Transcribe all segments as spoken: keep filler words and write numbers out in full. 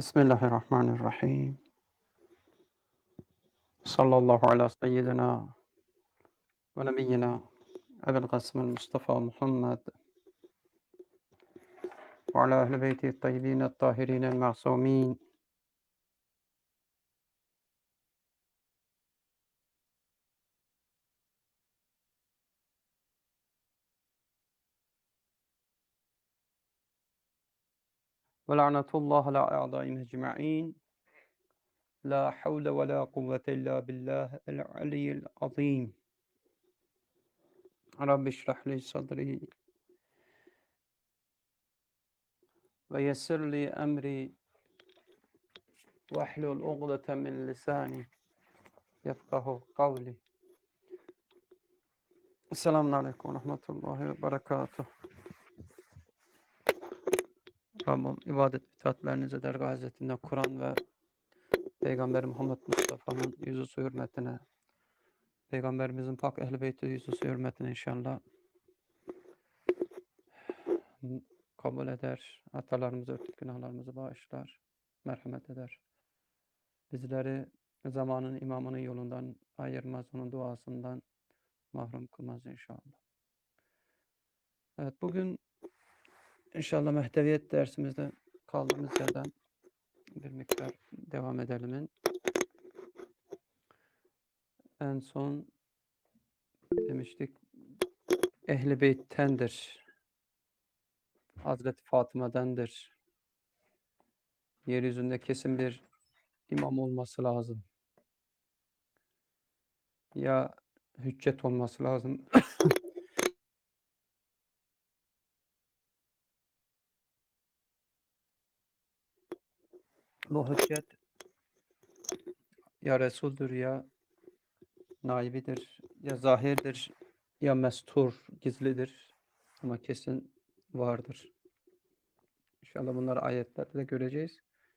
Bismillahirrahmanirrahim. Sallallahu ala seyyidina ve nebiyyina Ebil Kasım'ın Mustafa Muhammed ve ala ehl-i beyti tayyibin tahirin el-ma'sumin ve la'netullah ala a'daim ecma'in la havle ve la kuvvete illa billah el-aliyyil azim. Rabbi şrah li sadri ve yessir li emri ve ahlul uqdeten min lisani yefkahu kavli. Esselamun aleyküm ve rahmetullahi ve berekatuhu. Rabbim ibadet itaatlerinize dergâh hazretinde Kur'an ve Peygamber Muhammed Mustafa'nın yüzü hürmetine, Peygamberimizin pak ehl-i beyti yüzü hürmetine inşallah kabul eder. Atalarımızı örtük günahlarımızı bağışlar, merhamet eder. Bizleri zamanın imamının yolundan ayırmaz, onun duasından mahrum kılmaz inşallah. Evet, bugün inşallah mehdeviyet dersimizde kaldığımız yerden bir miktar devam edelim. En son demiştik Ehl-i Beyt'tendir. Hazreti Fatıma'dandır. Yeryüzünde kesin bir imam olması lazım. Ya hüccet olması lazım. Bu hüccet ya Resul'dür ya naibidir, ya zahirdir, ya mestur, gizlidir. Ama kesin vardır. İnşallah bunları ayetlerde de göreceğiz.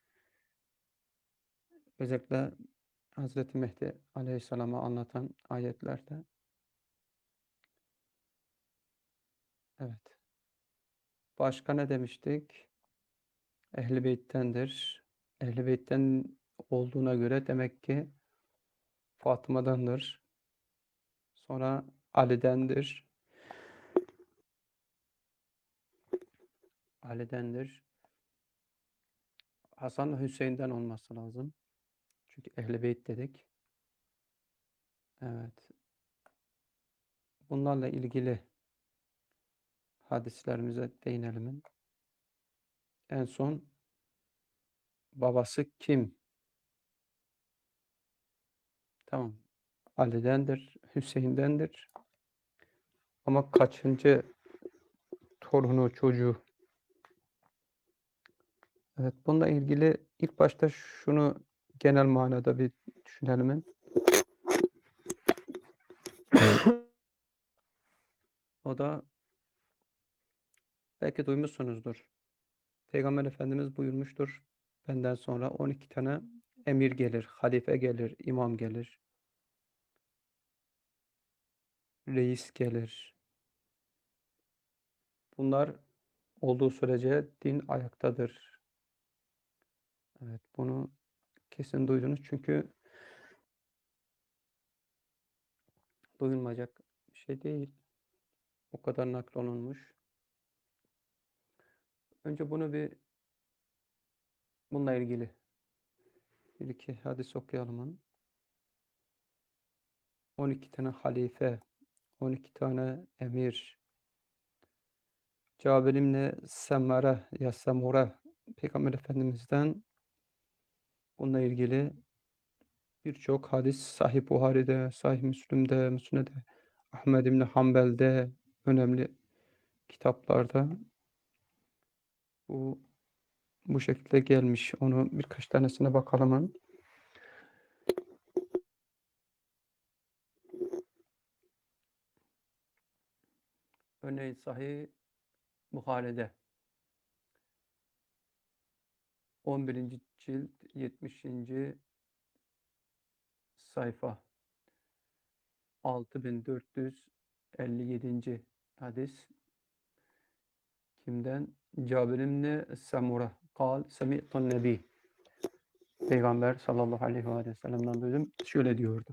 Özellikle Hazreti Mehdi Aleyhisselam'ı anlatan ayetlerde. Evet. Başka ne demiştik? Ehl-i Beyt'tendir. Ehl-i Beyt'ten olduğuna göre demek ki Fatıma'dandır. Sonra Ali'dendir. Ali'dendir. Hasan ve Hüseyin'den olması lazım. Çünkü Ehl-i Beyt dedik. Evet. Bunlarla ilgili hadislerimize değinelim. En son babası kim? Tamam. Ali'dendir, Hüseyin'dendir. Ama kaçıncı torunu, çocuğu? Evet, bununla ilgili ilk başta şunu genel manada bir düşünelim. O da belki duymuşsunuzdur. Peygamber Efendimiz buyurmuştur. Benden sonra on iki tane emir gelir, halife gelir, imam gelir, reis gelir. Bunlar olduğu sürece din ayaktadır. Evet, bunu kesin duydunuz çünkü duyulmayacak bir şey değil. O kadar naklolunmuş. Önce bunu bir bununla ilgili bir iki hadis okuyalım. on iki tane halife, on iki tane emir. Cabir İbni Semmere ya Semure Peygamber Efendimiz'den bununla ilgili birçok hadis Sahih Buhari'de, Sahih Müslim'de, Müsned Ahmed İbni Hanbel'de, önemli kitaplarda bu bu şekilde gelmiş. Onu birkaç tanesine bakalım. Örneğin Sahih Buhari'de on birinci cilt yetmişinci sayfa altı bin dört yüz elli yedinci hadis kimden? Cabir İbni Semure kal semi'tun nebi. Peygamber sallallahu aleyhi ve sellem'den duydum. Şöyle diyordu.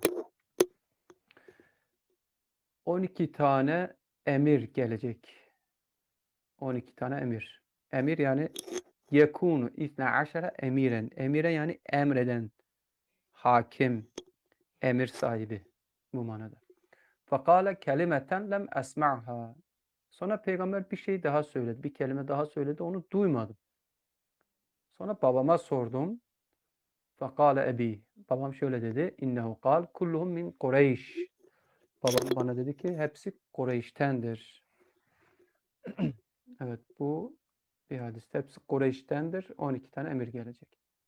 on iki tane emir gelecek. on iki tane emir. Emir yani yekunu isna aşara emiren. Emire yani emreden, hakim, emir sahibi bu manada. Fakale kelimeten lem esma'ha. Sonra peygamber bir şey daha söyledi. Bir kelime daha söyledi. Onu duymadım. Sonra babama sordum. Fakale ebi. Babam şöyle dedi. İnnehu kal kulluhum min Kureyş. Babam bana dedi ki hepsi Kureyş'tendir. Evet, bu bir hadis. Hepsi Kureyş'tendir. on iki tane emir gelecek.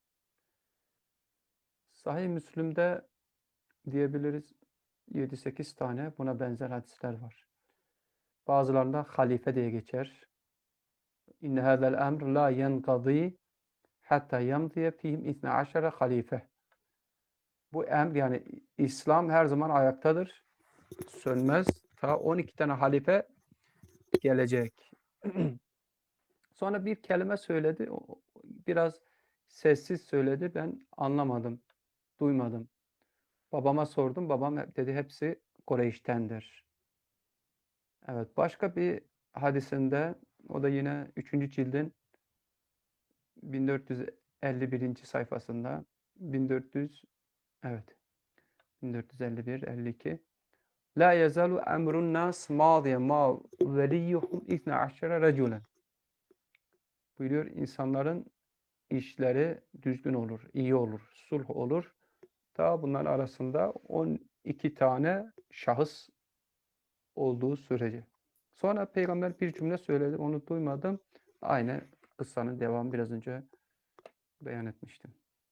Sahih Müslim'de diyebiliriz yedi sekiz tane buna benzer hadisler var. Bazılarında halife diye geçer. İnne hâzel emr la yenqadî hatta yamdiye fihim isne aşere halife. Bu emr yani İslam her zaman ayaktadır. Sönmez. Ta on iki tane halife gelecek. Sonra bir kelime söyledi. Biraz sessiz söyledi. Ben anlamadım. Duymadım. Babama sordum. Babam dedi hepsi Kureyş'tendir. Evet. Başka bir hadisinde o da yine üçüncü cildin bin dört yüz elli birinci sayfasında bin dört yüz evet bin dört yüz elli bir elli iki La yezalu emrun nas madiye ma veliyuhum isna aşere raculen. Buyuruyor insanların işleri düzgün olur, iyi olur, sulh olur. Ta bunların arasında on iki tane şahıs olduğu sürece. Sonra peygamber bir cümle söyledi, onu duymadım. Aynı kıssanın devamı biraz önce beyan etmiştim.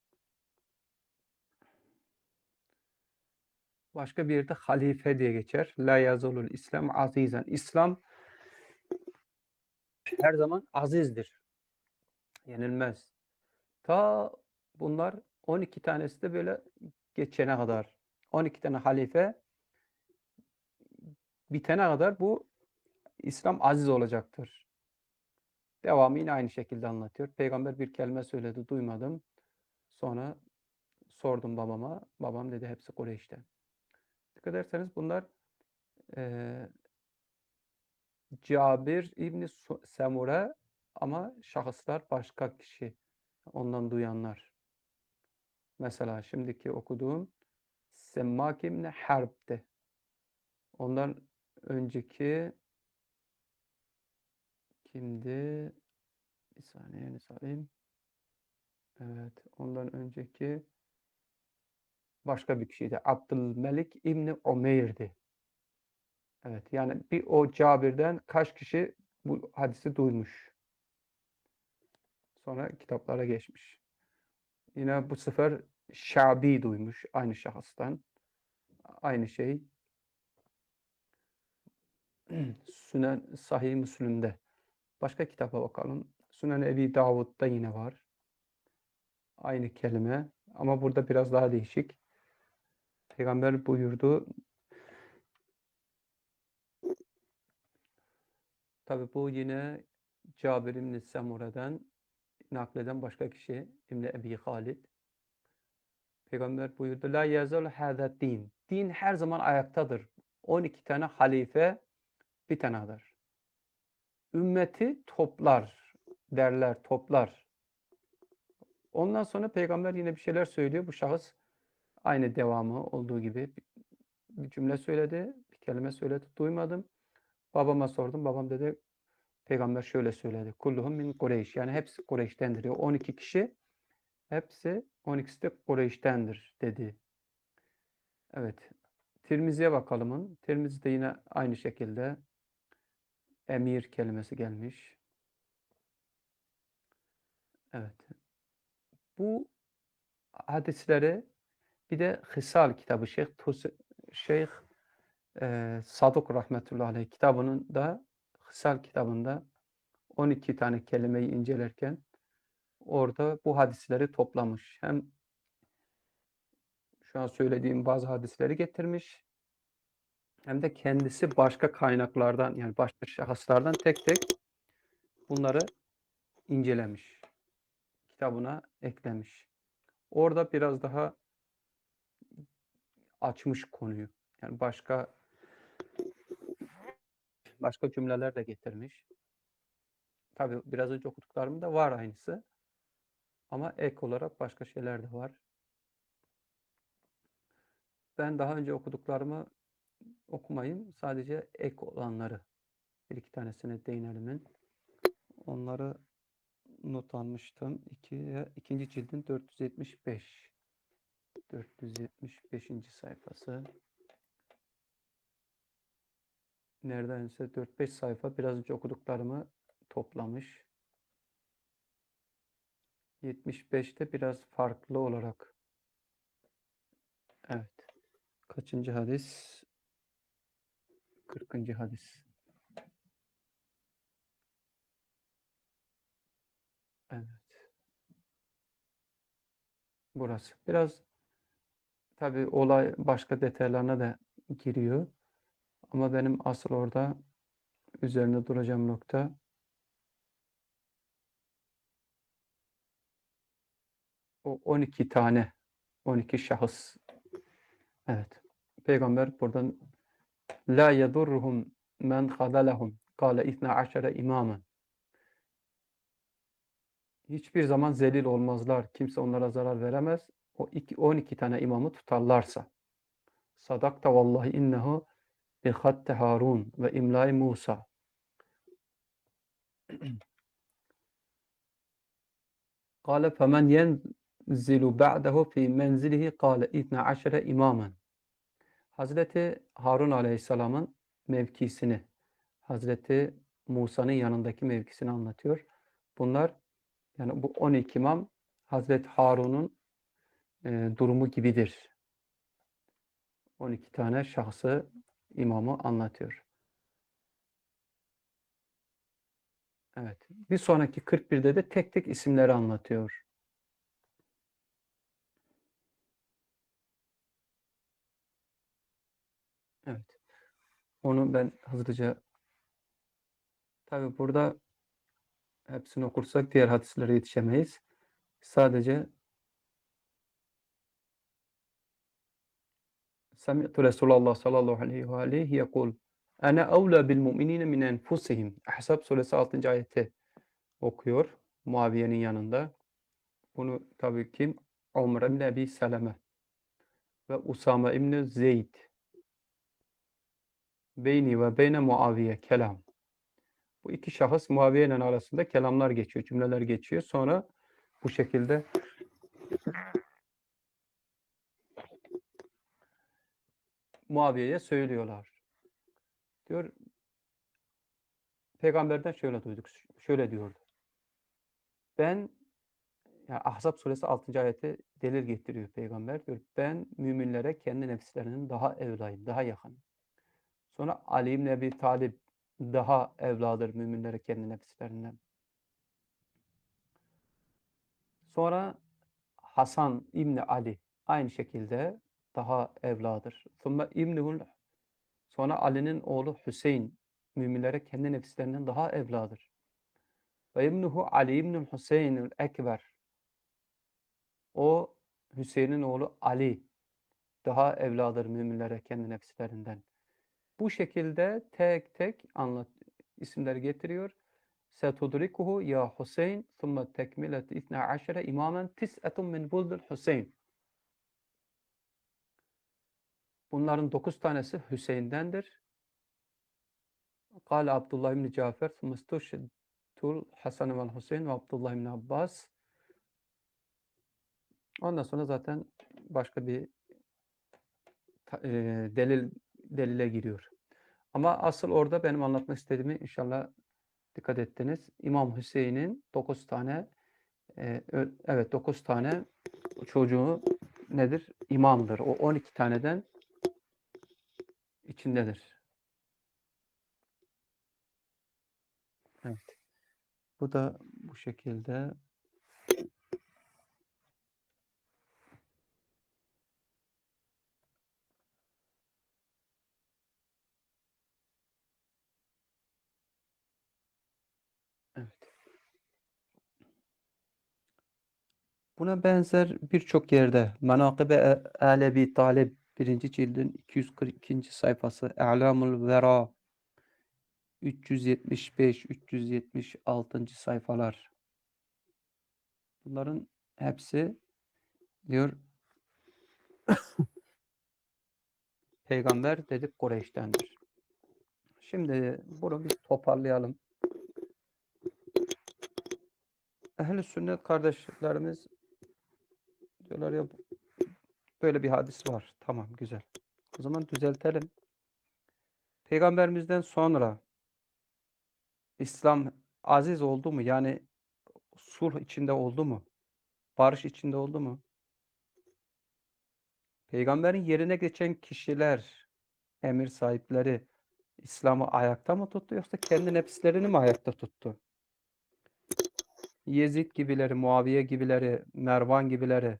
Başka bir yerde halife diye geçer. La yazulul İslam azizen. İslam her zaman azizdir. Yenilmez. Ta bunlar on iki tanesi de böyle geçene kadar. on iki tane halife bitene kadar bu İslam aziz olacaktır. Devamı yine aynı şekilde anlatıyor. Peygamber bir kelime söyledi, duymadım. Sonra sordum babama. Babam dedi hepsi Kureyş'ten. Dikkat ederseniz bunlar e, Cabir İbni Semure ama şahıslar başka kişi. Ondan duyanlar. Mesela şimdiki okuduğum Semmak İbni Harb'ti. Ondan önceki kimdi? Bir saniye ne söyleyeyim. Evet. Ondan önceki başka bir kişiydi. Abdülmelik İbni Umeyr'di. Evet. Yani bir o Cabir'den kaç kişi bu hadisi duymuş. Sonra kitaplara geçmiş. Yine bu sefer Şabi duymuş aynı şahıstan. Aynı şey. Sünen Sahih Müslim'de. Başka kitaba bakalım. Sünen Ebi Davud'da yine var. Aynı kelime. Ama burada biraz daha değişik. Peygamber buyurdu. Tabi bu yine Cabir İbni Semure'den nakleden başka kişi İbni Ebi Halid. Peygamber buyurdu. La yazal hâzâ din. Din her zaman ayaktadır. on iki tane halife bir tanedir. Ümmeti toplar derler, toplar. Ondan sonra peygamber yine bir şeyler söylüyor. Bu şahıs aynı devamı olduğu gibi bir cümle söyledi, bir kelime söyledi. Duymadım. Babama sordum. Babam dedi peygamber şöyle söyledi. Kulluhum min Kureyş. Yani hepsi Kureyş'tendir. Yani on iki kişi hepsi on ikisi de Kureyş'tendir dedi. Evet. Tirmizi'ye bakalım. Tirmizi'de yine aynı şekilde emir kelimesi gelmiş. Evet. Bu hadisleri bir de Hisal kitabı Şeyh Şeyh e, Saduk rahmetullahi aleyh kitabının da Hisal kitabında on iki tane kelimeyi incelerken orada bu hadisleri toplamış. Hem şu an söylediğim bazı hadisleri getirmiş hem de kendisi başka kaynaklardan yani başka şahıslardan tek tek bunları incelemiş. Kitabına eklemiş. Orada biraz daha açmış konuyu. Yani başka başka cümleler de getirmiş. Tabii biraz önce okuduklarımda var aynısı. Ama ek olarak başka şeyler de var. Ben daha önce okuduklarımı okumayayım. Sadece ek olanları bir iki tanesine değinelim. Onları not almıştım. İki, ikinci cildin dört yüz yetmiş beş. dört yüz yetmiş beşinci sayfası. Neredense dört beş sayfa biraz önce okuduklarımı toplamış. yetmiş beşte biraz farklı olarak. Evet. Kaçıncı hadis? kırkıncı hadis. Evet. Burası. Biraz tabii olay başka detaylarına da giriyor. Ama benim asıl orada üzerine duracağım nokta o on iki tane, on iki şahıs. Evet. Peygamber buradan la yedurruhum men hadalahum kâle itna aşere imamen. Hiçbir zaman zelil olmazlar. Kimse onlara zarar veremez. O iki, on iki tane imamı tutarlarsa. Sadakta vallahi innehu bi hatte Harun ve imlai Musa. Kâle femen yenzilu ba'dehu fi menzilihi kâle itna aşere imamen. Hazreti Harun Aleyhisselam'ın mevkisini, Hazreti Musa'nın yanındaki mevkisini anlatıyor. Bunlar yani bu on iki imam Hazreti Harun'un e, durumu gibidir. on iki tane şahsı imamı anlatıyor. Evet. Bir sonraki kırk birde de tek tek isimleri anlatıyor. Evet. Onu ben hızlıca tabi burada hepsini okursak diğer hadislere yetişemeyiz. Sadece Semi'tu Resulullah sallallahu aleyhi ve aleyhi yekul Ene evla bil mu'minine min enfusihim. Ahzab suresi altıncı ayeti okuyor Muaviye'nin yanında. Bunu tabii kim? Umar ibn Ebi Seleme ve Usame ibn Zeyd. Beyni ve beyne Muaviye kelam. Bu iki şahıs Muaviye'nin arasında kelamlar geçiyor, cümleler geçiyor. Sonra bu şekilde Muaviye'ye söylüyorlar. Diyor, peygamberden şöyle duyduk, şöyle diyordu. Ben, yani Ahzab suresi altıncı ayeti delil getiriyor peygamber. Diyor, ben müminlere kendi nefislerinin daha evlayım, daha yakın. Sonra Ali ibn Ebi Talib daha evladır müminlere kendi nefislerinden. Sonra Hasan İbni Ali aynı şekilde daha evladır. Sonra İbnül Sonra Ali'nin oğlu Hüseyin müminlere kendi nefislerinden daha evladır. Ve İbnuhu Ali İbnül Hüseyin'ül Ekber. O Hüseyin'in oğlu Ali daha evladır müminlere kendi nefislerinden. Bu şekilde tek tek anlat isimleri getiriyor. Setudrikuhu ya Hüseyin thumma tekmilet itna aşere imamen tis'etun min buldul Hüseyin. Bunların dokuz tanesi Hüseyin'dendir. Kâle Abdullah ibn Cafer thumma istuşhidul Hasan ve Hüseyin ve Abdullah ibn Abbas. Ondan sonra zaten başka bir e, delil delile giriyor. Ama asıl orada benim anlatmak istediğimi inşallah dikkat ettiniz. İmam Hüseyin'in dokuz tane e, evet dokuz tane çocuğu nedir? İmamdır. O on iki taneden içindedir. Evet. Bu da bu şekilde. Evet. Buna benzer birçok yerde Menakıb-ı Ehl Ebi Talib birinci cildin iki yüz kırk ikinci sayfası, A'lamul Vera üç yüz yetmiş beş üç yüz yetmiş altıncı sayfalar. Bunların hepsi diyor Peygamber dedik Kureyş'tendir. Şimdi bunu bir toparlayalım. Ehl-i sünnet kardeşlerimiz diyorlar ya böyle bir hadis var. Tamam, güzel. O zaman düzeltelim. Peygamberimizden sonra İslam aziz oldu mu? Yani sulh içinde oldu mu? Barış içinde oldu mu? Peygamberin yerine geçen kişiler, emir sahipleri İslam'ı ayakta mı tuttu yoksa kendi nefislerini mi ayakta tuttu? Yezid gibileri, Muaviye gibileri, Mervan gibileri,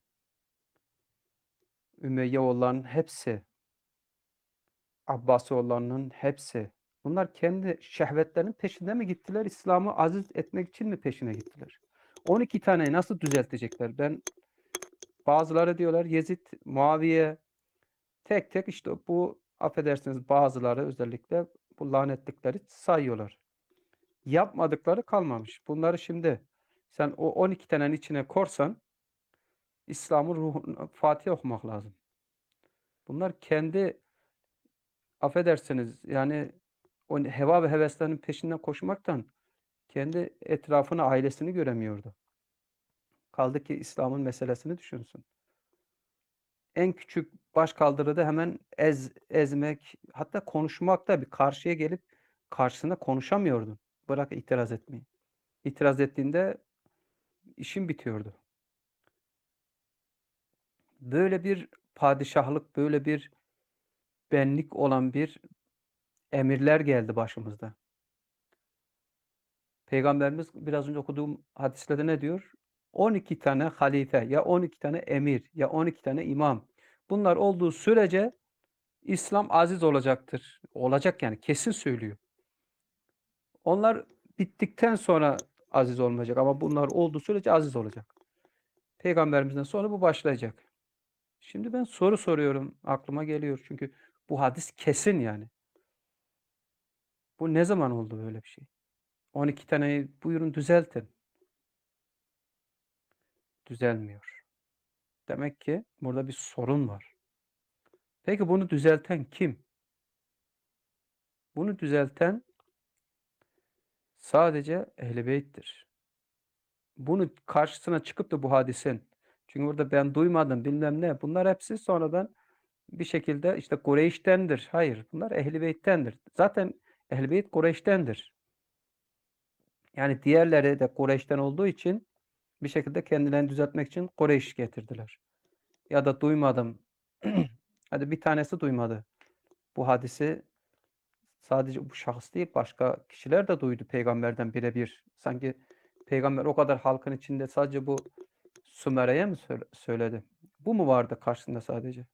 Ümeyye olanların hepsi, Abbasi olanların hepsi. Bunlar kendi şehvetlerinin peşinde mi gittiler? İslam'ı aziz etmek için mi peşine gittiler? on iki taneyi nasıl düzeltecekler? Ben bazıları diyorlar Yezid, Muaviye tek tek işte bu affedersiniz bazıları özellikle bu lanetlikleri sayıyorlar. Yapmadıkları kalmamış. Bunları şimdi sen o on iki tanenin içine korsan İslam'ın ruhunu Fatiha okumak lazım. Bunlar kendi affedersiniz yani o heva ve heveslerinin peşinden koşmaktan kendi etrafını, ailesini göremiyordu. Kaldı ki İslam'ın meselesini düşünsün. En küçük baş kaldırıda hemen ez, ezmek, hatta konuşmakta bir karşıya gelip karşısına konuşamıyordun. Bırak itiraz etmeyi. İtiraz ettiğinde işin bitiyordu. Böyle bir padişahlık, böyle bir benlik olan bir emirler geldi başımızda. Peygamberimiz biraz önce okuduğum hadislerde ne diyor? on iki tane halife, ya on iki tane emir, ya on iki tane imam. Bunlar olduğu sürece İslam aziz olacaktır. Olacak yani kesin söylüyor. Onlar bittikten sonra aziz olmayacak ama bunlar olduğu sürece aziz olacak. Peygamberimizden sonra bu başlayacak. Şimdi ben soru soruyorum. Aklıma geliyor. Çünkü bu hadis kesin yani. Bu ne zaman oldu böyle bir şey? on iki taneyi buyurun düzeltin. Düzelmiyor. Demek ki burada bir sorun var. Peki bunu düzelten kim? Bunu düzelten sadece Ehl-i Beyt'tir. Bunu karşısına çıkıp da bu hadisin, çünkü burada ben duymadım bilmem ne, bunlar hepsi sonradan bir şekilde işte Kureyş'tendir. Hayır, bunlar Ehl-i Beyt'tendir. Zaten Ehl-i Beyt Kureyş'tendir. Yani diğerleri de Kureyş'ten olduğu için bir şekilde kendilerini düzeltmek için Kureyş getirdiler. Ya da duymadım. Hadi bir tanesi duymadı. Bu hadisi sadece bu şahıs değil, başka kişiler de duydu peygamberden birebir. Sanki peygamber o kadar halkın içinde sadece bu Sümere'ye mi söyledi? Bu mu vardı karşısında sadece?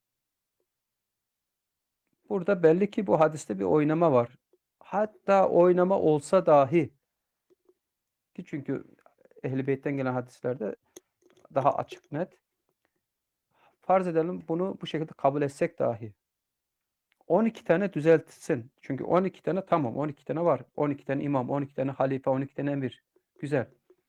Burada belli ki bu hadiste bir oynama var. Hatta oynama olsa dahi ki çünkü Ehl-i Beyt'ten gelen hadislerde daha açık net. Farz edelim bunu bu şekilde kabul etsek dahi. on iki tane düzeltsin. Çünkü on iki tane tamam on iki tane var. on iki tane imam, on iki tane halife, on iki tane emir. Güzel.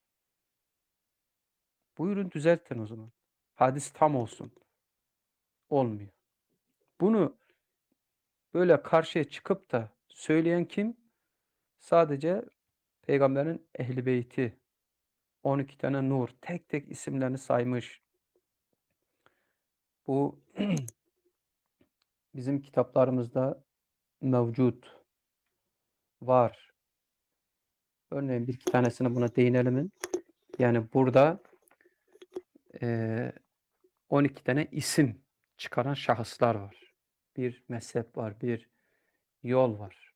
Buyurun düzeltin o zaman. Hadis tam olsun. Olmuyor. Bunu böyle karşıya çıkıp da söyleyen kim? Sadece Peygamberin Ehl-i Beyti. on iki tane nur. Tek tek isimlerini saymış. Bu bizim kitaplarımızda mevcut. Var. Örneğin bir iki tanesine buna değinelim. Yani burada eee on iki tane isim çıkaran şahıslar var. Bir mezhep var, bir yol var.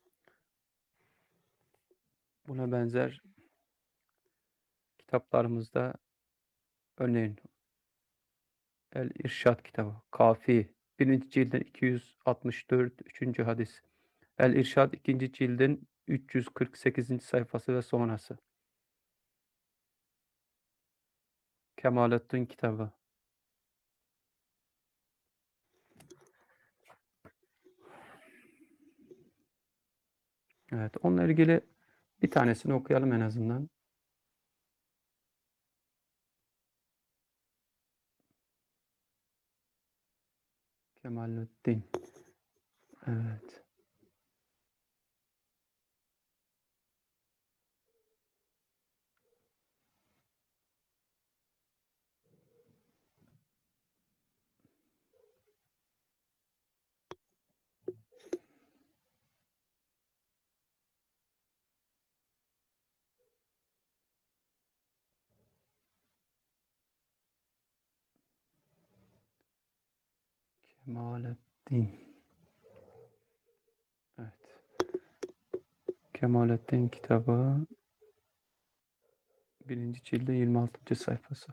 Buna benzer kitaplarımızda örneğin El-İrşad kitabı, Kafi, birinci cildin iki yüz altmış dört, üçüncü hadis. El-İrşad ikinci cildin üç yüz kırk sekizinci sayfası ve sonrası. Kemalettin kitabı. Evet, onunla ilgili bir tanesini okuyalım en azından. Kemalettin. Evet. Kemalettin. Evet. Kemalettin kitabı birinci cilde yirmi altıncı sayfası.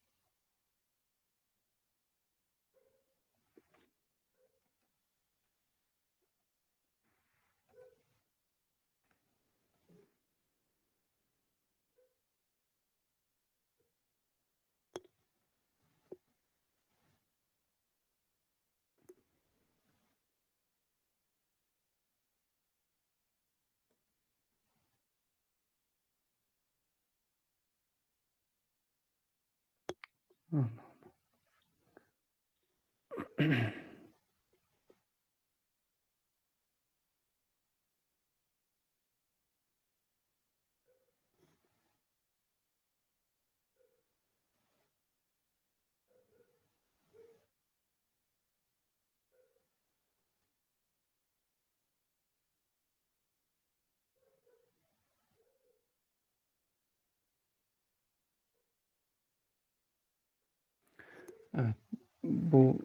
Evet. Bu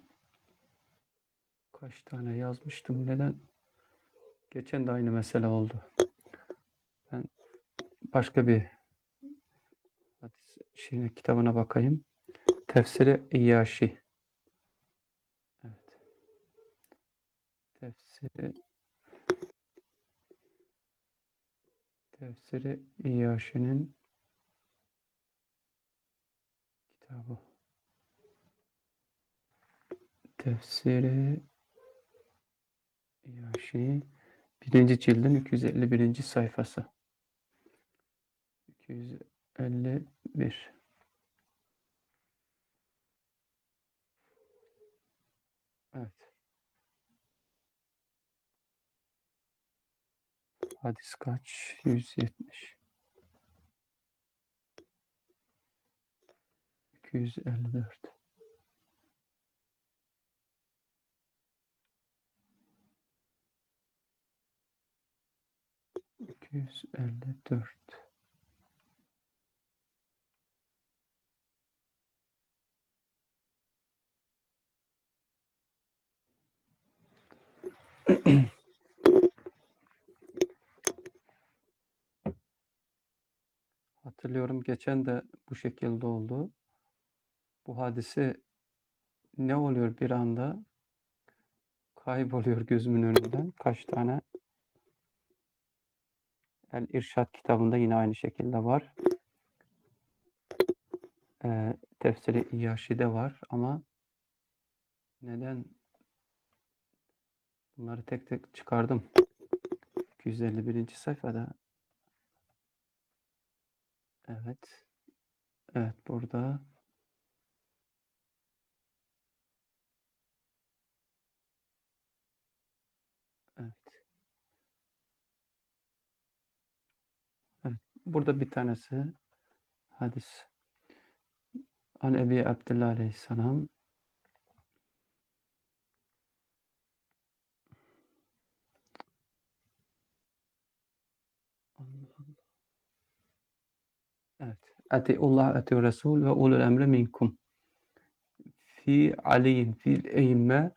kaç tane yazmıştım? Neden? Geçen de aynı mesele oldu. Ben başka bir hadis şeyine, kitabına bakayım. Tefsiri İyyaşi. Evet. Tefsiri Tefsiri İyyaşi'nin kitabı. Tefsiri İyyaşi birinci cildin iki yüz elli birinci sayfası. iki yüz elli bir. Evet. Hadis kaç? yüz yetmiş. iki yüz elli dört. iki yüz elli dört. Hatırlıyorum, geçen de bu şekilde oldu. Bu hadisi ne oluyor, bir anda kayboluyor gözümün önünden. Kaç tane? El İrşad kitabında yine aynı şekilde var. Ee, Tefsiri İyyaşi'de var ama neden bunları tek tek çıkardım? iki yüz elli birinci sayfada. Evet. Evet, burada. Evet. Evet. Burada bir tanesi hadis. An Ebi Abdullah Aleyhisselam. Evet. Atiullah ati Resul ve ulul emri minkum. Fi aliyin fil eyyime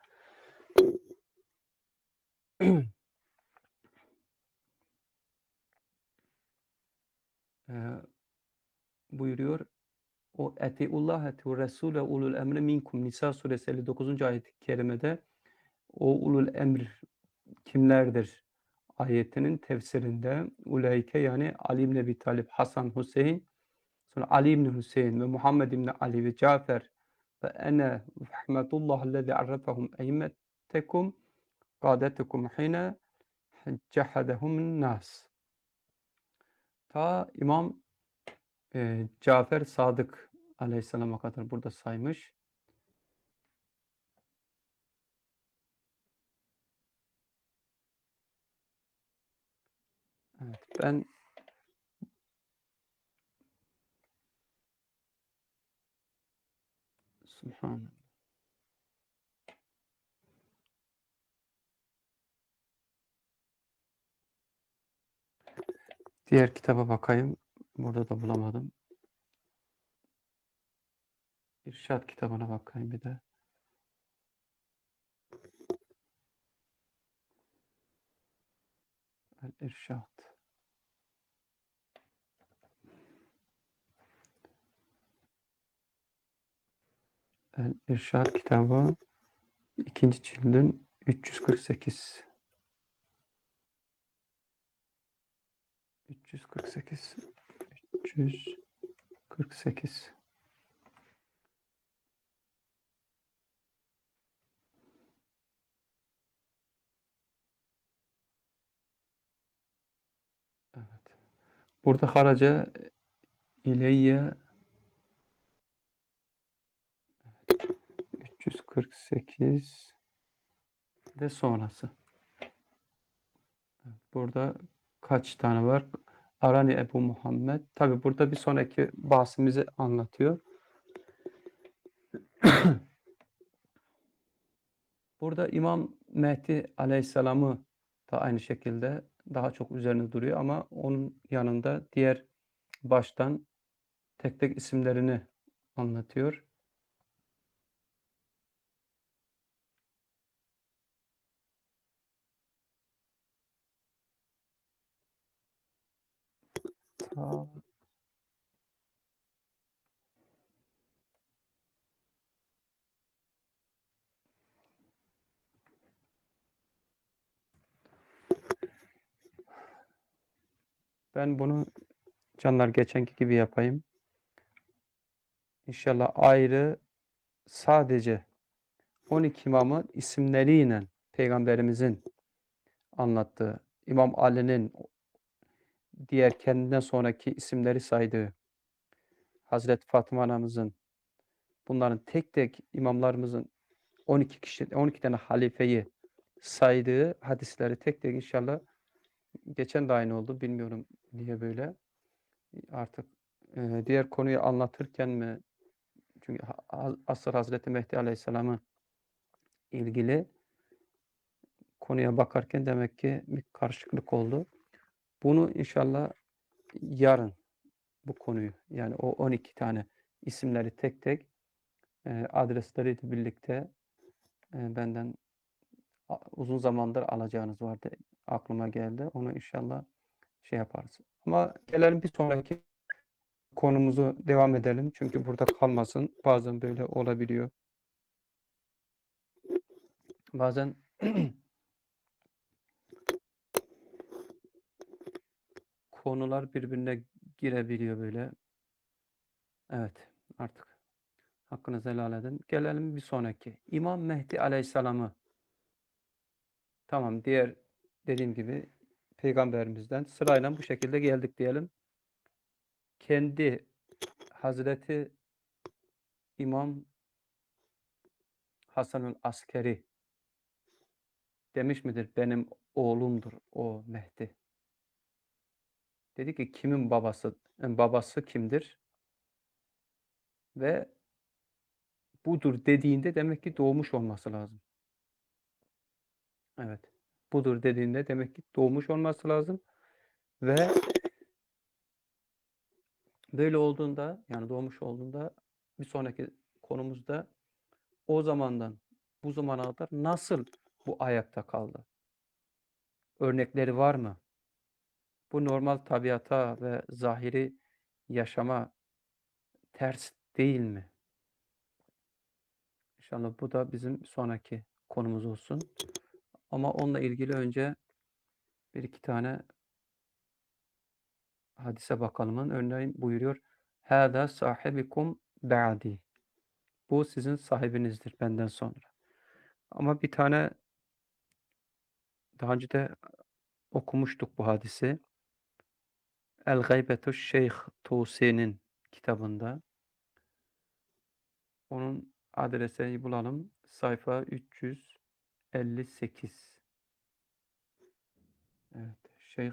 e, buyuruyor. O etiullah eti Resul ve ulul emri minkum. Nisa suresi elli dokuzuncu ayet-i kerimede o ulul emr kimlerdir ayetinin tefsirinde ulaike, yani Ali ibn Ebi Talib, Hasan, Hüseyin, Sonra Ali ibn Hüseyin ve Muhammed ibn Ali ve Cafer ve ene rahmetullah ellezî arrafahum eimmetekum kâdetekum hîne cehedehum nas. Ta İmam e, Cafer Sadık Aleyhisselam'a kadar burada saymış. Evet, ben Subhanallah. Diğer kitaba bakayım. Burada da bulamadım. İrşad kitabına bakayım bir de. El-İrşad. El-İrşad kitabı ikinci cildin üç yüz kırk sekiz. üç yüz kırk sekiz. üç yüz kırk sekiz. Evet. Burada haraca ileyye üç yüz kırk sekiz ve sonrası. Burada kaç tane var? Arani Ebu Muhammed. Tabi burada bir sonraki bahsimizi anlatıyor. Burada İmam Mehdi Aleyhisselam'ı da aynı şekilde daha çok üzerine duruyor ama onun yanında diğer baştan tek tek isimlerini anlatıyor. Ta Ben bunu canlar geçenki gibi yapayım. İnşallah ayrı sadece on iki imamın isimleriyle Peygamberimizin anlattığı, İmam Ali'nin diğer kendinden sonraki isimleri saydığı, Hazreti Fatıma anamızın, bunların tek tek imamlarımızın on iki kişi, on iki tane halifeyi saydığı hadisleri tek tek inşallah geçen de aynı oldu. Bilmiyorum niye böyle. Artık e, diğer konuyu anlatırken mi, çünkü asır Hazreti Mehdi Aleyhisselam'ı ilgili konuya bakarken demek ki bir karışıklık oldu. Bunu inşallah yarın bu konuyu, yani o on iki tane isimleri tek tek e, adresleriyle birlikte e, benden uzun zamandır alacağınız vardı. Aklıma geldi. Onu inşallah şey yaparız. Ama gelelim bir sonraki konumuzu devam edelim. Çünkü burada kalmasın. Bazen böyle olabiliyor. Bazen konular birbirine girebiliyor böyle. Evet, artık hakkınızı helal edin. Gelelim bir sonraki. İmam Mehdi Aleyhisselam'ı, tamam, diğer dediğim gibi peygamberimizden sırayla bu şekilde geldik diyelim. Kendi Hazreti İmam Hasan'ın Askeri demiş midir? Benim oğlumdur o Mehdi. Dedi ki kimin babası? Yani babası kimdir? Ve budur dediğinde demek ki doğmuş olması lazım. Evet. Budur dediğinde demek ki doğmuş olması lazım. Ve böyle olduğunda, yani doğmuş olduğunda, bir sonraki konumuzda o zamandan bu zamana kadar nasıl bu ayakta kaldı? Örnekleri var mı? Bu normal tabiata ve zahiri yaşama ters değil mi? İnşallah bu da bizim sonraki konumuz olsun. Ama onunla ilgili önce bir iki tane hadise bakalım. Örneğin buyuruyor. Hâzâ sahibikum ba'dî. Bu sizin sahibinizdir benden sonra. Ama bir tane daha önce de okumuştuk bu hadisi. El-Gaybetu'ş Şeyh Tusi'nin kitabında. Onun adresini bulalım. Sayfa üç yüz elli sekiz. Evet, şeyh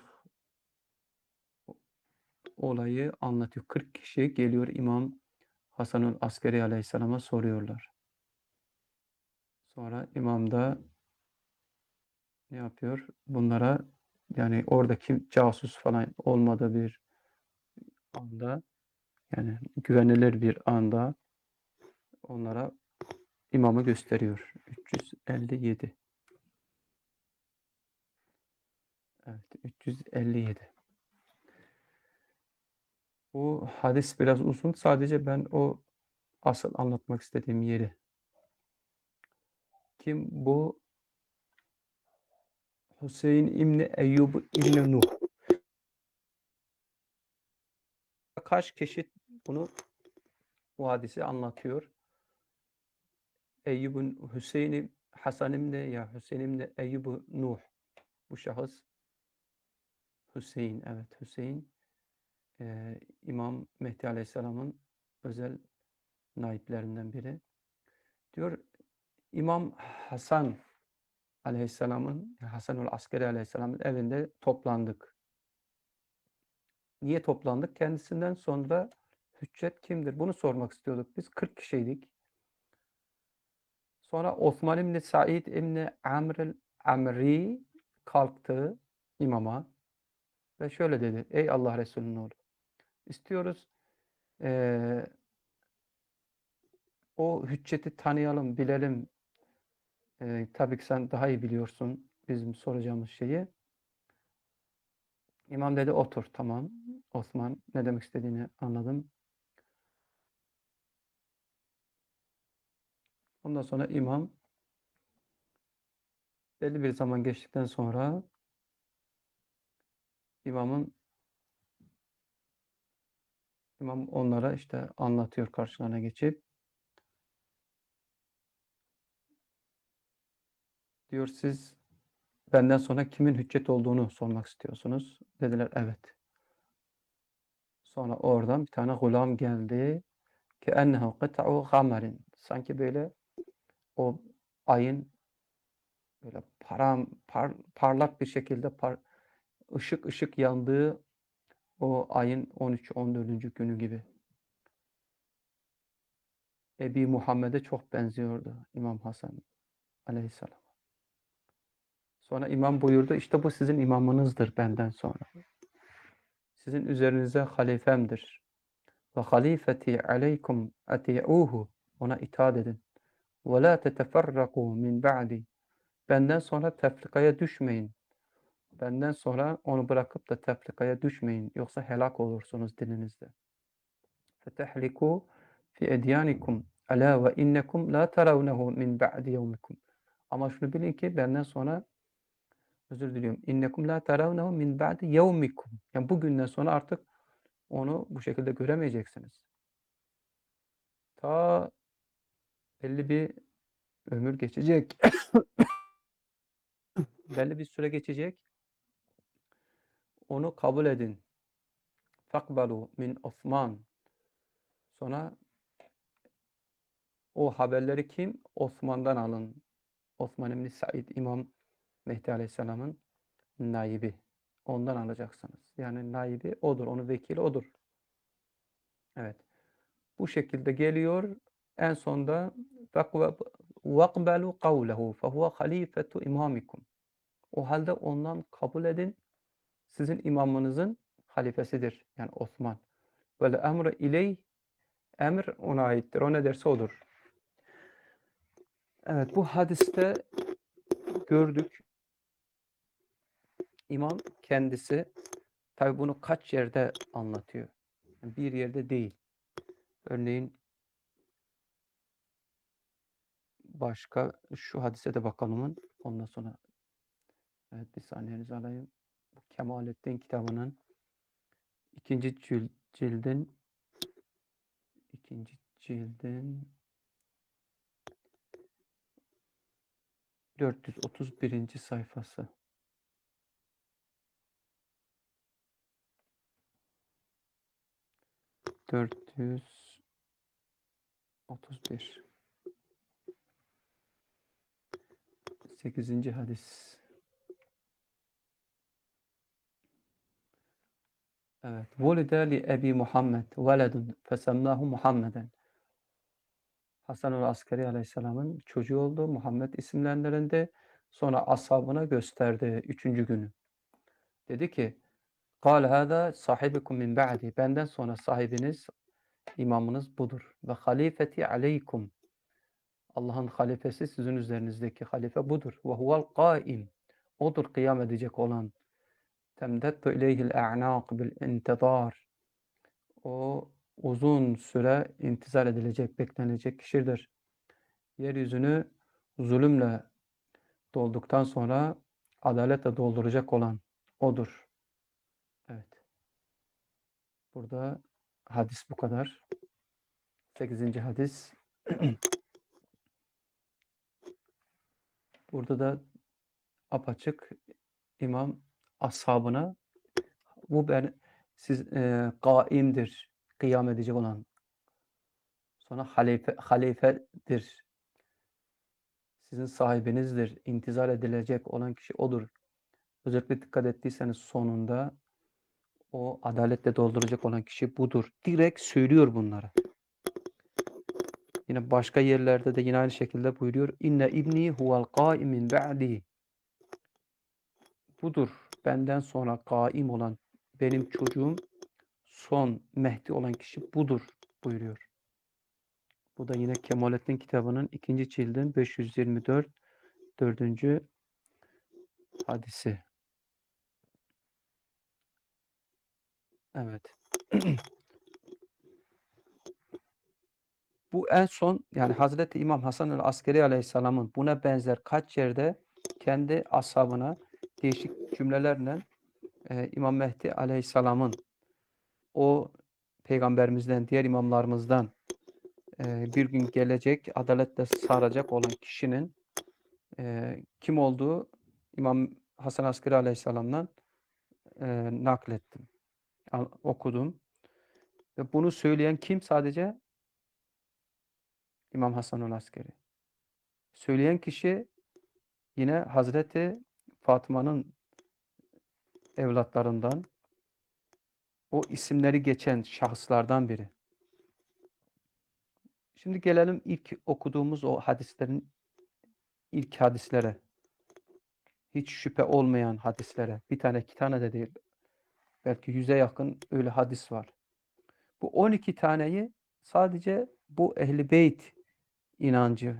olayı anlatıyor. kırk kişi geliyor İmam Hasanül Askeri Aleyhisselam'a soruyorlar. Sonra imam da ne yapıyor? Bunlara yani oradaki casus falan olmadığı bir anda yani güvenilir bir anda onlara imamı gösteriyor. üç yüz elli yedi. Evet, üç yüz elli yedi. Bu hadis biraz uzun. Sadece ben o asıl anlatmak istediğim yeri. Kim bu? Hüseyin İbni Eyyub İbni Nuh. Kaç kişi bunu bu hadisi anlatıyor? Eyyub'un Hüseyin Hasan İbni ya Hüseyin İbni Eyyub Nuh. Bu şahıs Hüseyin. Evet, Hüseyin e, İmam Mehdi Aleyhisselam'ın özel naiplerinden biri. Diyor İmam Hasan Aleyhisselam'ın Hasanül Askeri Aleyhisselam'ın evinde toplandık. Niye toplandık? Kendisinden sonra hüccet kimdir? Bunu sormak istiyorduk. Biz kırk kişiydik. Sonra Osman İbni Said İbni Amr Amri kalktı imama ve şöyle dedi. Ey Allah Resulü'nün oğlu. İstiyoruz eee, o hücceti tanıyalım, bilelim. Eee, tabii ki sen daha iyi biliyorsun bizim soracağımız şeyi. İmam dedi otur. Tamam. Osman ne demek istediğini anladım. Ondan sonra imam belli bir zaman geçtikten sonra imamın imam onlara işte anlatıyor karşılarına geçip. Diyor siz benden sonra kimin hüccet olduğunu sormak istiyorsunuz. Dediler evet. Sonra oradan bir tane gulam geldi. Ki ennehu kıt'u gamerin. Sanki böyle o ayın böyle param, par, parlak bir şekilde par, ışık ışık yandığı o ayın on üç on dördüncü günü gibi. Ebi Muhammed'e çok benziyordu İmam Hasan Aleyhisselam. Sonra imam buyurdu işte bu sizin imamınızdır benden sonra. Sizin üzerinize halifemdir. Ve halifeti aleykum ati'uhu. Ona itaat edin. Ve la teteferraku min ba'di. Benden sonra tefrikaya düşmeyin. Benden sonra onu bırakıp da tefrikaya düşmeyin. Yoksa helak olursunuz dininizde. Fetehliku fi edyanikum. Ala ve innekum la taravnehu min ba'di yevmikum. Ama şunu bilin ki benden sonra özür diliyorum. İnnekum la taravnehu min ba'di yevmikum. Yani bugünden sonra artık onu bu şekilde göremeyeceksiniz. Ta belli bir ömür geçecek. Belli bir süre geçecek. Onu kabul edin. Fakbalu min Osman. Sonra o haberleri kim? Osman'dan alın. Osman İbni Said İmam Mehdi Aleyhisselam'ın naibi. Ondan alacaksınız. Yani naibi odur. Onun vekili odur. Evet. Bu şekilde geliyor. En sonda وَقْبَلُوا قَوْلَهُ فَهُوَ خَلِيفَةُ imamikum. O halde ondan kabul edin. Sizin imamınızın halifesidir. Yani Osman. Ve emre ileyh, emir ona aittir. O ne derse odur. Evet, bu hadiste gördük. İmam kendisi tabi bunu kaç yerde anlatıyor. Yani bir yerde değil. Örneğin başka şu hadise de bakalım. Ondan sonra evet bir saniyenizi alayım. Bu Kemalettin kitabının ikinci cildin ikinci cildin dört yüz otuz birinci sayfası. dört yüz otuz bir. sekizinci hadis. Evet. Volide li Ebi Muhammed veledun fesemnahu Muhammeden. Hasan-ül Askeri Aleyhisselam'ın çocuğu oldu. Muhammed isimlendirildi. Sonra ashabına gösterdi üçüncü günü. Dedi ki: "Kâle hâzâ sahibukum min ba'di." Benden sonra sahibiniz, imamınız budur. Ve halifeti aleykum. Allah'ın halifesi sizin üzerinizdeki halife budur. Ve huvel kâim. Odur kıyam edecek olan. Temdettu ileyhil a'nâk bil intidâr. O uzun süre intizar edilecek, beklenecek kişidir. Yeryüzünü zulümle dolduktan sonra adaletle dolduracak olan odur. Evet. Burada hadis bu kadar. sekizinci hadis. Burada da apaçık imam ashabına bu ben siz e, kaimdir, kıyam edecek olan. Sonra halife, halifedir. Sizin sahibinizdir. İntizar edilecek olan kişi odur. Özellikle dikkat ettiyseniz sonunda o adaletle dolduracak olan kişi budur. Direkt söylüyor bunları. Yine başka yerlerde de yine aynı şekilde buyuruyor. İnne ibni huvel kaimin ba'di. Budur. Benden sonra kaim olan benim çocuğum, son Mehdi olan kişi budur buyuruyor. Bu da yine Kemalettin kitabının ikinci cildin beş yüz yirmi dört dördüncü hadisi. Evet. Bu en son yani Hazreti İmam Hasan el Askeri Aleyhisselam'ın buna benzer kaç yerde kendi ashabına değişik cümlelerle e, İmam Mehdi Aleyhisselam'ın o peygamberimizden, diğer imamlarımızdan e, bir gün gelecek, adaletle saracak olan kişinin e, kim olduğu İmam Hasan Askeri Aleyhisselam'dan e, naklettim, okudum. Ve bunu söyleyen kim sadece? İmam Hasan Askeri. Söyleyen kişi yine Hazreti Fatıma'nın evlatlarından, o isimleri geçen şahıslardan biri. Şimdi gelelim ilk okuduğumuz o hadislerin ilk hadislere. Hiç şüphe olmayan hadislere. Bir tane, iki tane de değil. Belki yüze yakın öyle hadis var. Bu on iki taneyi sadece bu Ehl-i Beyt inancı,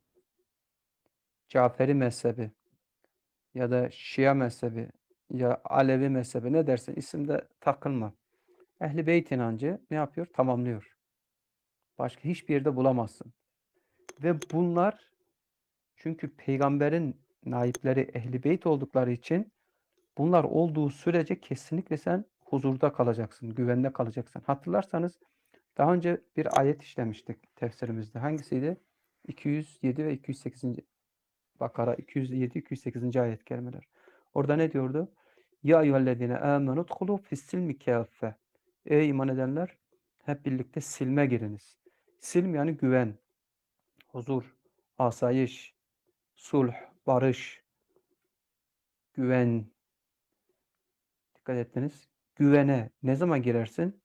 Caferi mezhebi ya da Şia mezhebi ya Alevi mezhebi ne dersin isimde takılma. Ehl-i Beyt inancı ne yapıyor? Tamamlıyor. Başka hiçbir yerde bulamazsın. Ve bunlar çünkü peygamberin naipleri Ehl-i Beyt oldukları için bunlar olduğu sürece kesinlikle sen huzurda kalacaksın, güvende kalacaksın. Hatırlarsanız daha önce bir ayet işlemiştik tefsirimizde. Hangisiydi? iki yüz yedi ve iki yüz sekizinci. Bakara iki yüz yedi iki yüz sekizinci ayet kelimeler. Orada ne diyordu? Ya eyyühellezine amenu dhulu fissilmi kâffe. Ey iman edenler, hep birlikte silme giriniz. Silm yani güven, huzur, asayiş, sulh, barış, güven. Dikkat ettiniz. Güvene ne zaman girersin?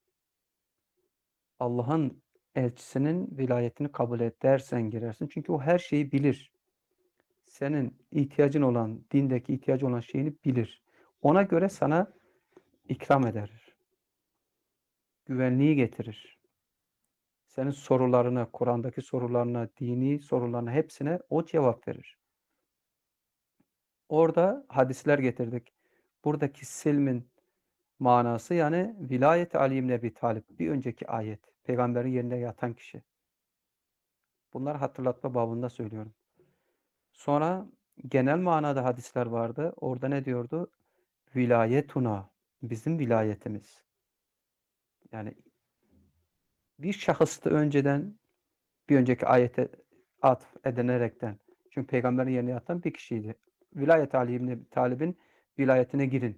Allah'ın elçisinin vilayetini kabul et dersen girersin. Çünkü o her şeyi bilir. Senin ihtiyacın olan, dindeki ihtiyacı olan şeyini bilir. Ona göre sana ikram eder. Güvenliği getirir. Senin sorularına, Kur'an'daki sorularına, dini sorularına hepsine o cevap verir. Orada hadisler getirdik. Buradaki silmin manası yani vilayet-i Ali ibn Ebi Talib. Bir önceki ayet. Peygamberin yerine yatan kişi. Bunları hatırlatma babında söylüyorum. Sonra genel manada hadisler vardı. Orada ne diyordu? Vilayetuna. Bizim vilayetimiz. Yani bir şahıstı önceden bir önceki ayete atf edinerekten. Çünkü peygamberin yerine yatan bir kişiydi. Vilayet Ali İbni Ebi Talib'in vilayetine girin.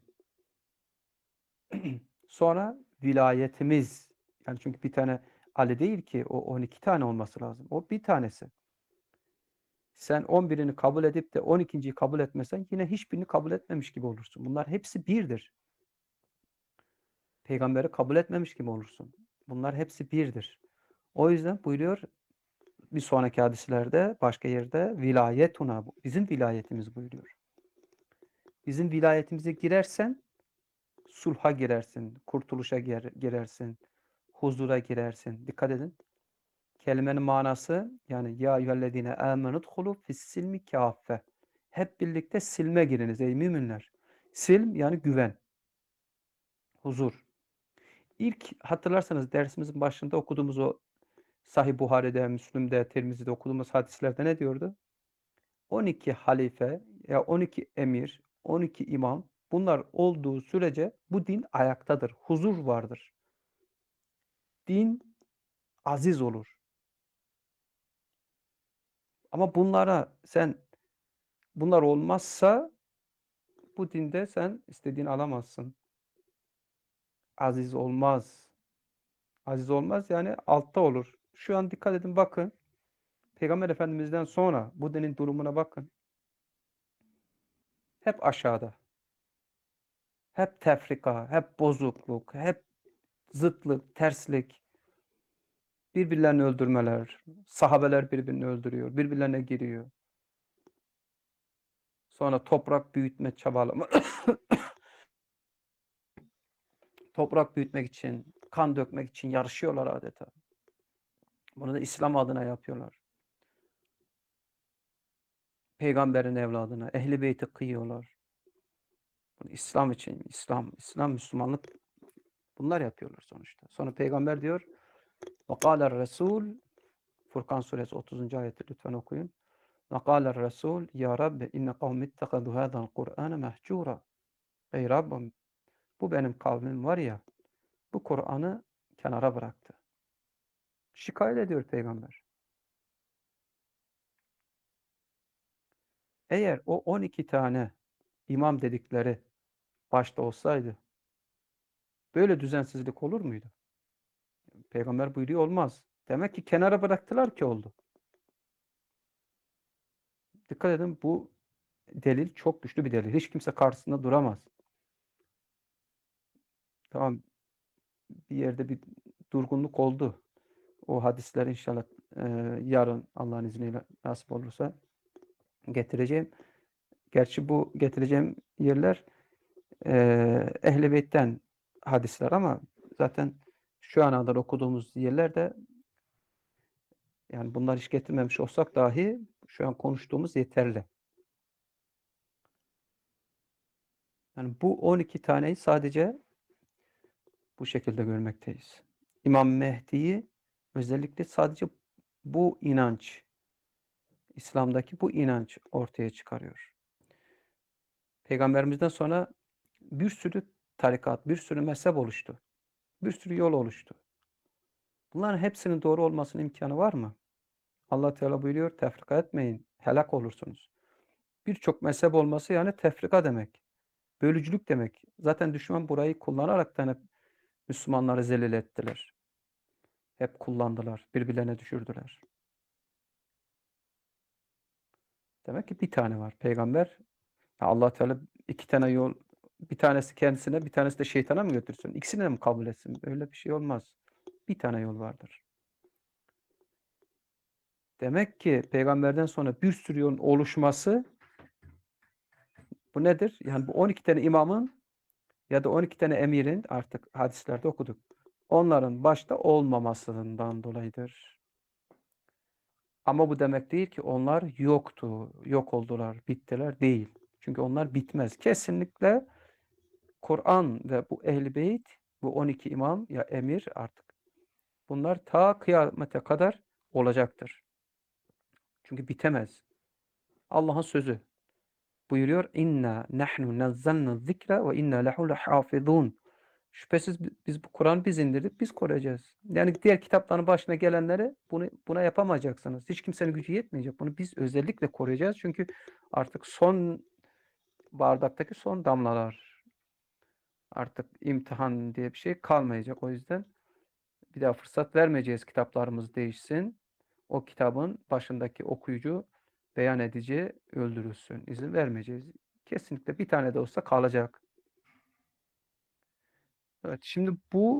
Sonra vilayetimiz, yani çünkü bir tane Ali değil ki, o on iki tane olması lazım. O bir tanesi. Sen on birini kabul edip de on ikinciyi kabul etmesen yine hiçbirini kabul etmemiş gibi olursun. Bunlar hepsi birdir. Peygamberi kabul etmemiş gibi olursun. Bunlar hepsi birdir. O yüzden buyuruyor bir sonraki hadislerde, başka yerde vilayetuna, bizim vilayetimiz buyuruyor. Bizim vilayetimize girersen sulha girersin, kurtuluşa girersin, huzura girersin. Dikkat edin. Kelimenin manası, yani ya eyyühellezine amenu dhulu fissilmi kâffe. Hep birlikte silme giriniz ey müminler. Silm yani güven, huzur. İlk hatırlarsanız dersimizin başında okuduğumuz o Sahih Buhari'de, Müslim'de, Tirmizi'de okuduğumuz hadislerde ne diyordu? on iki halife ya on iki emir, on iki imam, bunlar olduğu sürece bu din ayaktadır. Huzur vardır. Din aziz olur. Ama bunlara sen bunlar olmazsa bu dinde sen istediğini alamazsın. Aziz olmaz. Aziz olmaz yani altta olur. Şu an dikkat edin, bakın. Peygamber Efendimiz'den sonra bu dinin durumuna bakın. Hep aşağıda. Hep tefrika, hep bozukluk, hep zıtlık, terslik. Birbirlerini öldürmeler. Sahabeler birbirini öldürüyor. Birbirlerine giriyor. Sonra toprak büyütme çabalama. Toprak büyütmek için, kan dökmek için yarışıyorlar adeta. Bunu da İslam adına yapıyorlar. Peygamberin evladına, Ehl-i Beyt'i kıyıyorlar. Bunu İslam için, İslam, İslam, Müslümanlık, bunlar yapıyorlar sonuçta. Sonra peygamber diyor, وَقَالَ الرَّسُولُ Furkan suresi otuzuncu ayeti lütfen okuyun. وَقَالَ الرَّسُولُ Ya Rabbi inne kavmi ittekadu hâzâl Kur'âne mehcûra. Ey Rabbim, bu benim kavmim var ya, bu Kur'an'ı kenara bıraktı. Şikayet ediyor peygamber. Eğer o on iki tane imam dedikleri başta olsaydı böyle düzensizlik olur muydu? Peygamber buyuruyor olmaz. Demek ki kenara bıraktılar ki oldu. Dikkat edin, bu delil çok güçlü bir delil. Hiç kimse karşısında duramaz. Tamam, bir yerde bir durgunluk oldu. O hadisleri inşallah e, yarın Allah'ın izniyle nasip olursa getireceğim. Gerçi bu getireceğim yerler e, Ehl-i Beyt'ten hadisler ama zaten şu ana kadar okuduğumuz yerlerde, yani bunlar hiç getirmemiş olsak dahi şu an konuştuğumuz yeterli. Yani bu on iki taneyi sadece bu şekilde görmekteyiz. İmam Mehdi'yi özellikle sadece bu inanç, İslam'daki bu inanç ortaya çıkarıyor. Peygamberimizden sonra bir sürü tarikat, bir sürü mezhep oluştu. Bir sürü yol oluştu. Bunların hepsinin doğru olmasının imkanı var mı? Allah Teala buyuruyor, tefrika etmeyin, helak olursunuz. Birçok mezhep olması yani tefrika demek. Bölücülük demek. Zaten düşman burayı kullanaraktan hep Müslümanları zelil ettiler. Hep kullandılar, birbirlerine düşürdüler. Demek ki bir tane var. Peygamber, Allah Teala iki tane yol, bir tanesi kendisine, bir tanesi de şeytana mı götürsün? İkisini de mi kabul etsin? Öyle bir şey olmaz. Bir tane yol vardır. Demek ki peygamberden sonra bir sürü yolun oluşması, bu nedir? Yani bu on iki tane imamın ya da on iki tane emirin, artık hadislerde okuduk, onların başta olmamasından dolayıdır. Ama bu demek değil ki onlar yoktu, yok oldular, bittiler, değil. Çünkü onlar bitmez. Kesinlikle Kur'an ve bu Ehl-i Beyt, bu on iki imam ya emir artık, bunlar ta kıyamete kadar olacaktır. Çünkü bitemez. Allah'ın sözü. Buyuruyor, inna nahnu nazzalna zikra ve inna lehu lehafizun. Şüphesiz biz bu Kur'an'ı biz indirdik, biz koruyacağız. Yani diğer kitapların başına gelenleri bunu buna yapamayacaksınız. Hiç kimsenin gücü yetmeyecek. Bunu biz özellikle koruyacağız. Çünkü artık son bardaktaki son damlalar. Artık imtihan diye bir şey kalmayacak. O yüzden bir daha fırsat vermeyeceğiz kitaplarımız değişsin. O kitabın başındaki okuyucu, beyan edici öldürülsün. İzin vermeyeceğiz. Kesinlikle bir tane de olsa kalacak. Evet, şimdi bu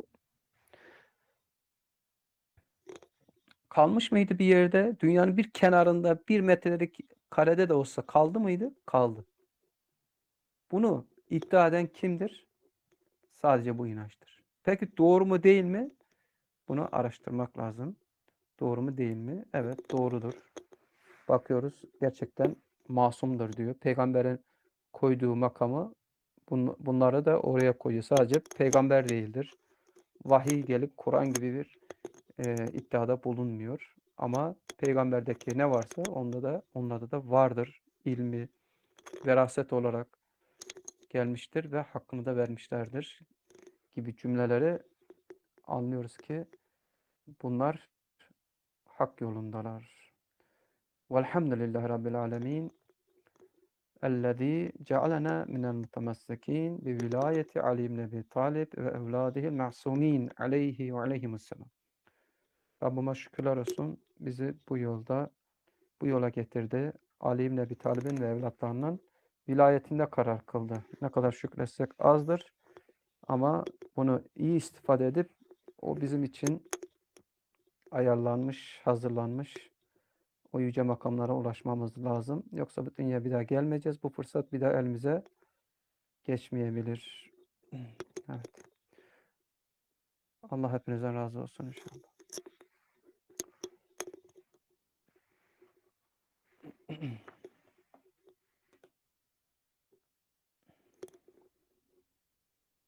kalmış mıydı bir yerde? Dünyanın bir kenarında bir metrelik karede de olsa kaldı mıydı? Kaldı. Bunu iddia eden kimdir? Sadece bu inançtır. Peki doğru mu değil mi? Bunu araştırmak lazım. Doğru mu değil mi? Evet, doğrudur. Bakıyoruz gerçekten masumdur diyor. Peygamberin koyduğu makamı bunları da oraya koyuyor. Sadece peygamber değildir. Vahiy gelip Kur'an gibi bir e, iddiada bulunmuyor. Ama peygamberdeki ne varsa onda da onlarda da vardır. İlmi, veraset olarak gelmiştir ve hakkını da vermişlerdir gibi cümleleri anlıyoruz ki bunlar hak yolundalar. Velhamdülillahi Rabbil alemin. اَلَّذ۪ي جَعَلَنَا مِنَ الْمُتَمَسِّك۪ينَ بِوِلَايَةِ عَلِي بْنِ أَبِي طَالِبٍ وَاَوْلَادِهِ الْمَعْصُوم۪ينَ عَلَيْهِ وَعَلَيْهِمُسَّلَامُ. Rabbime şükürler olsun bizi bu yolda, bu yola getirdi. Ali İbni Ebi Talib'in ve evlatlarının vilayetinde karar kıldı. Ne kadar şükretsek azdır ama bunu iyi istifade edip o bizim için ayarlanmış, hazırlanmış o yüce makamlara ulaşmamız lazım. Yoksa bu dünya bir daha gelmeyeceğiz. Bu fırsat bir daha elimize geçmeyebilir. Evet. Allah hepinizden razı olsun inşallah.